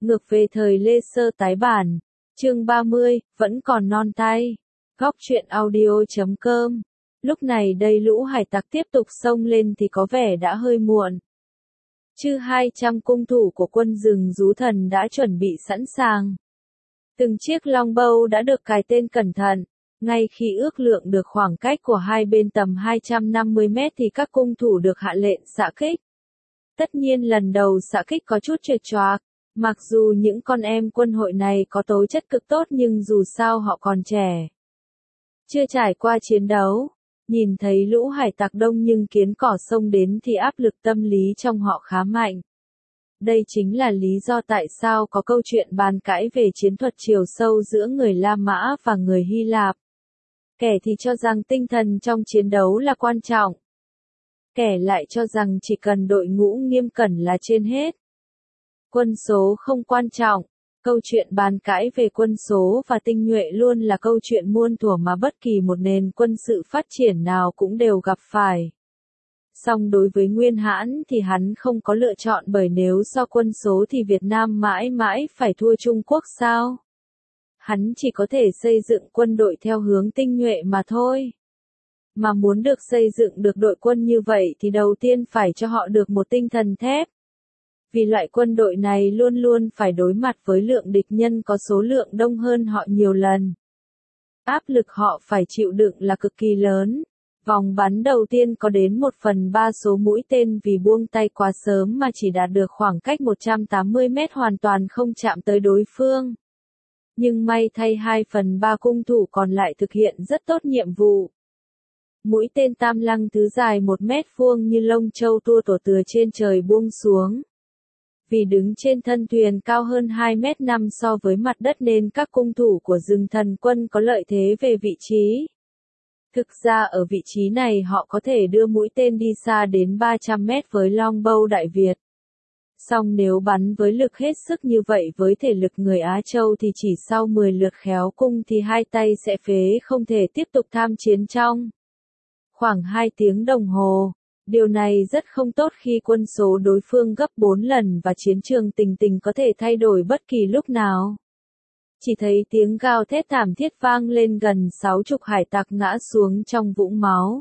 Ngược về thời Lê Sơ tái bản. Chương 30, vẫn còn non tay. Góc truyện audio.com. Lúc này đây lũ hải tặc tiếp tục xông lên thì có vẻ đã hơi muộn. Chư 200 cung thủ của quân rừng rú thần đã chuẩn bị sẵn sàng. Từng chiếc longbow đã được cài tên cẩn thận. Ngay khi ước lượng được khoảng cách của hai bên tầm 250 mét thì các cung thủ được hạ lệnh xạ kích. Tất nhiên lần đầu xạ kích có chút trệt choạc. Mặc dù những con em quân hội này có tố chất cực tốt nhưng dù sao họ còn trẻ. Chưa trải qua chiến đấu, nhìn thấy lũ hải tặc đông nhưng kiến cỏ xông đến thì áp lực tâm lý trong họ khá mạnh. Đây chính là lý do tại sao có câu chuyện bàn cãi về chiến thuật chiều sâu giữa người La Mã và người Hy Lạp. Kẻ thì cho rằng tinh thần trong chiến đấu là quan trọng. Kẻ lại cho rằng chỉ cần đội ngũ nghiêm cẩn là trên hết. Quân số không quan trọng. Câu chuyện bàn cãi về quân số và tinh nhuệ luôn là câu chuyện muôn thuở mà bất kỳ một nền quân sự phát triển nào cũng đều gặp phải. Song đối với Nguyên Hãn thì hắn không có lựa chọn, bởi nếu so quân số thì Việt Nam mãi mãi phải thua Trung Quốc sao? Hắn chỉ có thể xây dựng quân đội theo hướng tinh nhuệ mà thôi. Mà muốn được xây dựng được đội quân như vậy thì đầu tiên phải cho họ được một tinh thần thép. Vì loại quân đội này luôn luôn phải đối mặt với lượng địch nhân có số lượng đông hơn họ nhiều lần. Áp lực họ phải chịu đựng là cực kỳ lớn. Vòng bắn đầu tiên có đến 1/3 số mũi tên vì buông tay quá sớm mà chỉ đạt được khoảng cách 180 mét hoàn toàn không chạm tới đối phương. Nhưng may thay 2/3 cung thủ còn lại thực hiện rất tốt nhiệm vụ. Mũi tên tam lăng thứ dài 1 mét vuông như lông châu tua tổ từ trên trời buông xuống. Vì đứng trên thân thuyền cao hơn 2,5 m so với mặt đất nên các cung thủ của rừng thần quân có lợi thế về vị trí. Thực ra ở vị trí này họ có thể đưa mũi tên đi xa đến 300 mét với longbow Đại Việt. Song nếu bắn với lực hết sức như vậy với thể lực người Á Châu thì chỉ sau 10 lượt khéo cung thì hai tay sẽ phế, không thể tiếp tục tham chiến trong khoảng 2 tiếng đồng hồ. Điều này rất không tốt khi quân số đối phương gấp 4 lần và chiến trường tình tình có thể thay đổi bất kỳ lúc nào. Chỉ thấy tiếng gào thét thảm thiết vang lên, gần 60 hải tặc ngã xuống trong vũng máu.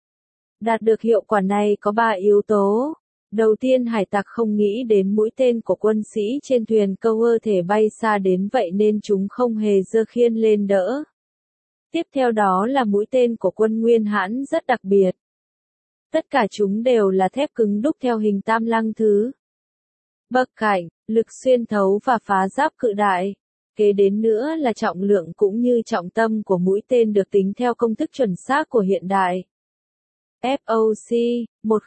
Đạt được hiệu quả này có 3 yếu tố. Đầu tiên, hải tặc không nghĩ đến mũi tên của quân sĩ trên thuyền câu thể bay xa đến vậy nên chúng không hề giơ khiên lên đỡ. Tiếp theo đó là mũi tên của quân Nguyên Hãn rất đặc biệt. Tất cả chúng đều là thép cứng đúc theo hình tam lăng thứ. Bậc cạnh, lực xuyên thấu và phá giáp cự đại. Kế đến nữa là trọng lượng cũng như trọng tâm của mũi tên được tính theo công thức chuẩn xác của hiện đại. FOC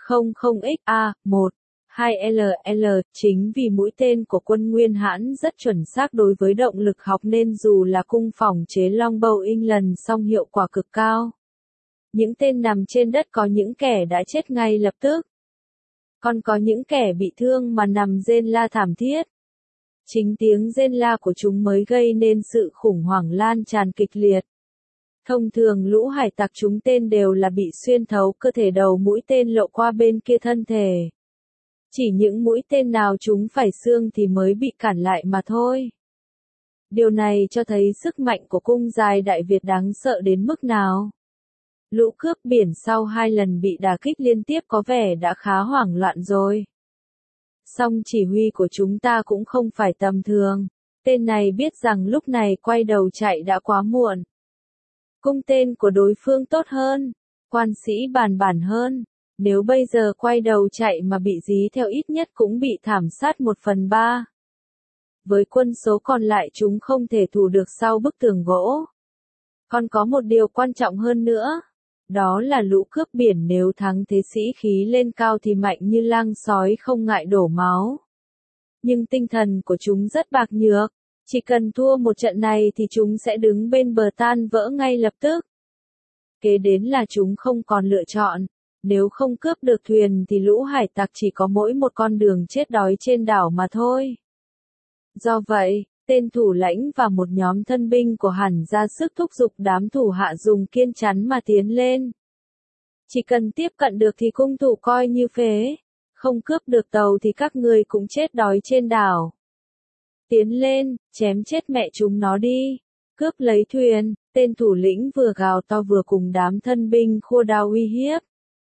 100XA1 2LL. Chính vì mũi tên của quân Nguyên Hãn rất chuẩn xác đối với động lực học nên dù là cung phòng chế longbow England song hiệu quả cực cao. Những tên nằm trên đất có những kẻ đã chết ngay lập tức. Còn có những kẻ bị thương mà nằm rên la thảm thiết. Chính tiếng rên la của chúng mới gây nên sự khủng hoảng lan tràn kịch liệt. Thông thường lũ hải tặc trúng tên đều là bị xuyên thấu cơ thể, đầu mũi tên lộ qua bên kia thân thể. Chỉ những mũi tên nào trúng phải xương thì mới bị cản lại mà thôi. Điều này cho thấy sức mạnh của cung dài Đại Việt đáng sợ đến mức nào. Lũ cướp biển sau 2 lần bị đả kích liên tiếp có vẻ đã khá hoảng loạn rồi. Song chỉ huy của chúng ta cũng không phải tầm thường. Tên này biết rằng lúc này quay đầu chạy đã quá muộn. Cung tên của đối phương tốt hơn, quan sĩ bàn bản hơn. Nếu bây giờ quay đầu chạy mà bị dí theo ít nhất cũng bị thảm sát 1/3. Với quân số còn lại chúng không thể thủ được sau bức tường gỗ. Còn có một điều quan trọng hơn nữa. Đó là lũ cướp biển nếu thắng thế sĩ khí lên cao thì mạnh như lang sói không ngại đổ máu. Nhưng tinh thần của chúng rất bạc nhược. Chỉ cần thua một trận này thì chúng sẽ đứng bên bờ tan vỡ ngay lập tức. Kế đến là chúng không còn lựa chọn. Nếu không cướp được thuyền thì lũ hải tặc chỉ có mỗi một con đường chết đói trên đảo mà thôi. Do vậy, tên thủ lãnh và một nhóm thân binh của hắn ra sức thúc giục đám thủ hạ dùng kiên chắn mà tiến lên. Chỉ cần tiếp cận được thì cung thủ coi như phế. Không cướp được tàu thì các người cũng chết đói trên đảo. Tiến lên, chém chết mẹ chúng nó đi. Cướp lấy thuyền, tên thủ lĩnh vừa gào to vừa cùng đám thân binh khua đao uy hiếp.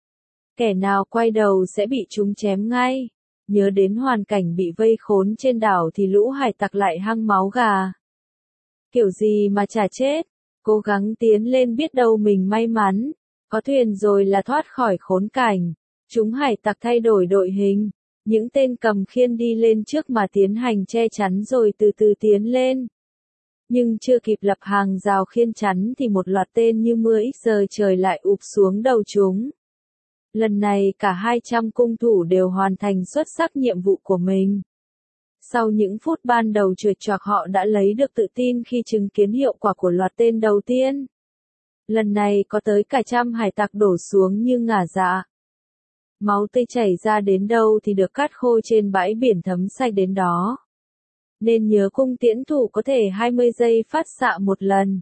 Kẻ nào quay đầu sẽ bị chúng chém ngay. Nhớ đến hoàn cảnh bị vây khốn trên đảo thì lũ hải tặc lại hăng máu gà. Kiểu gì mà chả chết, cố gắng tiến lên biết đâu mình may mắn, có thuyền rồi là thoát khỏi khốn cảnh. Chúng hải tặc thay đổi đội hình, những tên cầm khiên đi lên trước mà tiến hành che chắn rồi từ từ tiến lên. Nhưng chưa kịp lập hàng rào khiên chắn thì một loạt tên như mưa ít giờ trời lại ụp xuống đầu chúng. Lần này cả 200 cung thủ đều hoàn thành xuất sắc nhiệm vụ của mình. Sau những phút ban đầu trượt choạc họ đã lấy được tự tin khi chứng kiến hiệu quả của loạt tên đầu tiên. Lần này có tới cả trăm hải tặc đổ xuống như ngả dạ. Máu tươi chảy ra đến đâu thì được cát khô trên bãi biển thấm sạch đến đó. Nên nhớ cung tiễn thủ có thể 20 giây phát xạ một lần.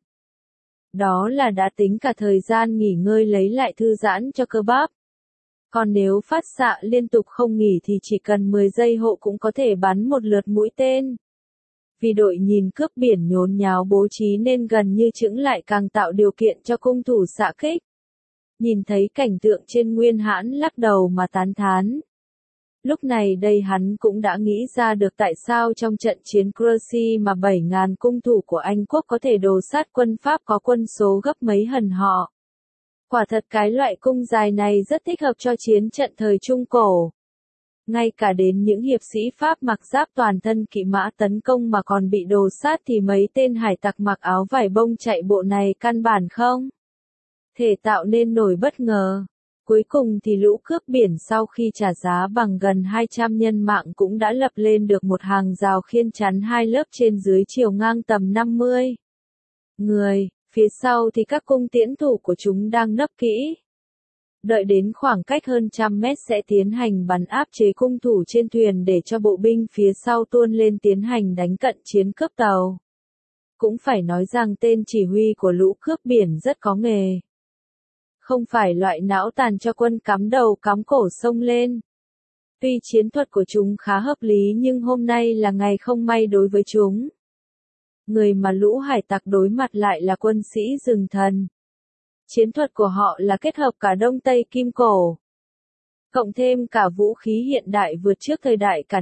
Đó là đã tính cả thời gian nghỉ ngơi lấy lại thư giãn cho cơ bắp. Còn nếu phát xạ liên tục không nghỉ thì chỉ cần 10 giây hộ cũng có thể bắn một lượt mũi tên. Vì đội nhìn cướp biển nhốn nháo bố trí nên gần như chững lại càng tạo điều kiện cho cung thủ xạ kích. Nhìn thấy cảnh tượng trên Nguyên Hãn lắc đầu mà tán thán. Lúc này đây hắn cũng đã nghĩ ra được tại sao trong trận chiến Crecy mà 7.000 cung thủ của Anh quốc có thể đồ sát quân Pháp có quân số gấp mấy lần họ. Quả thật cái loại cung dài này rất thích hợp cho chiến trận thời Trung Cổ. Ngay cả đến những hiệp sĩ Pháp mặc giáp toàn thân kỵ mã tấn công mà còn bị đồ sát thì mấy tên hải tặc mặc áo vải bông chạy bộ này căn bản không thể tạo nên nổi bất ngờ. Cuối cùng thì lũ cướp biển sau khi trả giá bằng gần 200 nhân mạng cũng đã lập lên được một hàng rào khiên chắn hai lớp trên dưới chiều ngang tầm 50 người, phía sau thì các cung tiễn thủ của chúng đang nấp kỹ. Đợi đến khoảng cách hơn 100 mét sẽ tiến hành bắn áp chế cung thủ trên thuyền để cho bộ binh phía sau tuôn lên tiến hành đánh cận chiến cướp tàu. Cũng phải nói rằng tên chỉ huy của lũ cướp biển rất có nghề. Không phải loại não tàn cho quân cắm đầu cắm cổ xông lên. Tuy chiến thuật của chúng khá hợp lý nhưng hôm nay là ngày không may đối với chúng. Người mà lũ hải tặc đối mặt lại là quân sĩ rừng thần. Chiến thuật của họ là kết hợp cả Đông Tây Kim Cổ. Cộng thêm cả vũ khí hiện đại vượt trước thời đại cả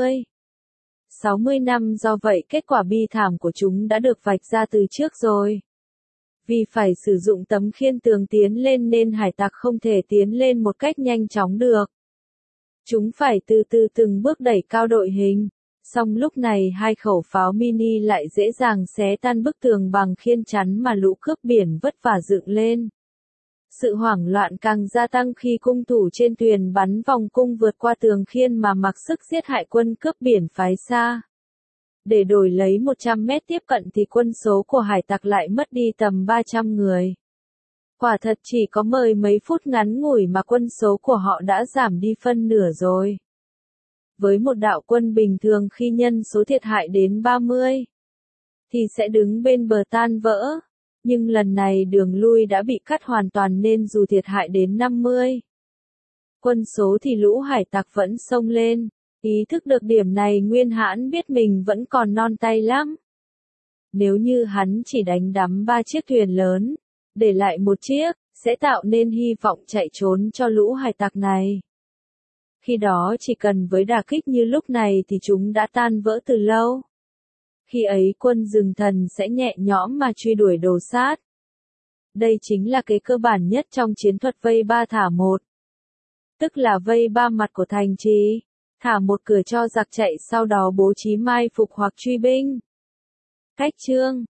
60 năm, do vậy kết quả bi thảm của chúng đã được vạch ra từ trước rồi. Vì phải sử dụng tấm khiên tường tiến lên nên hải tặc không thể tiến lên một cách nhanh chóng được. Chúng phải từ từ từng bước đẩy cao đội hình. Song lúc này hai khẩu pháo mini lại dễ dàng xé tan bức tường bằng khiên chắn mà lũ cướp biển vất vả dựng lên. Sự hoảng loạn càng gia tăng khi cung thủ trên thuyền bắn vòng cung vượt qua tường khiên mà mặc sức giết hại quân cướp biển phái xa. Để đổi lấy 100 mét tiếp cận thì quân số của hải tặc lại mất đi tầm 300 người. Quả thật chỉ có mười mấy phút ngắn ngủi mà quân số của họ đã giảm đi phân nửa rồi. Với một đạo quân bình thường khi nhân số thiệt hại đến 30, thì sẽ đứng bên bờ tan vỡ. Nhưng lần này đường lui đã bị cắt hoàn toàn nên dù thiệt hại đến 50 quân số thì lũ hải tặc vẫn xông lên. Ý thức được điểm này Nguyên Hãn biết mình vẫn còn non tay lắm. Nếu như hắn chỉ đánh đắm 3 chiếc thuyền lớn, để lại một chiếc, sẽ tạo nên hy vọng chạy trốn cho lũ hải tặc này. Khi đó chỉ cần với đả kích như lúc này thì chúng đã tan vỡ từ lâu. Khi ấy quân rừng thần sẽ nhẹ nhõm mà truy đuổi đồ sát. Đây chính là cái cơ bản nhất trong chiến thuật vây ba thả một. Tức là vây ba mặt của thành trì, thả một cửa cho giặc chạy sau đó bố trí mai phục hoặc truy binh. Cách chương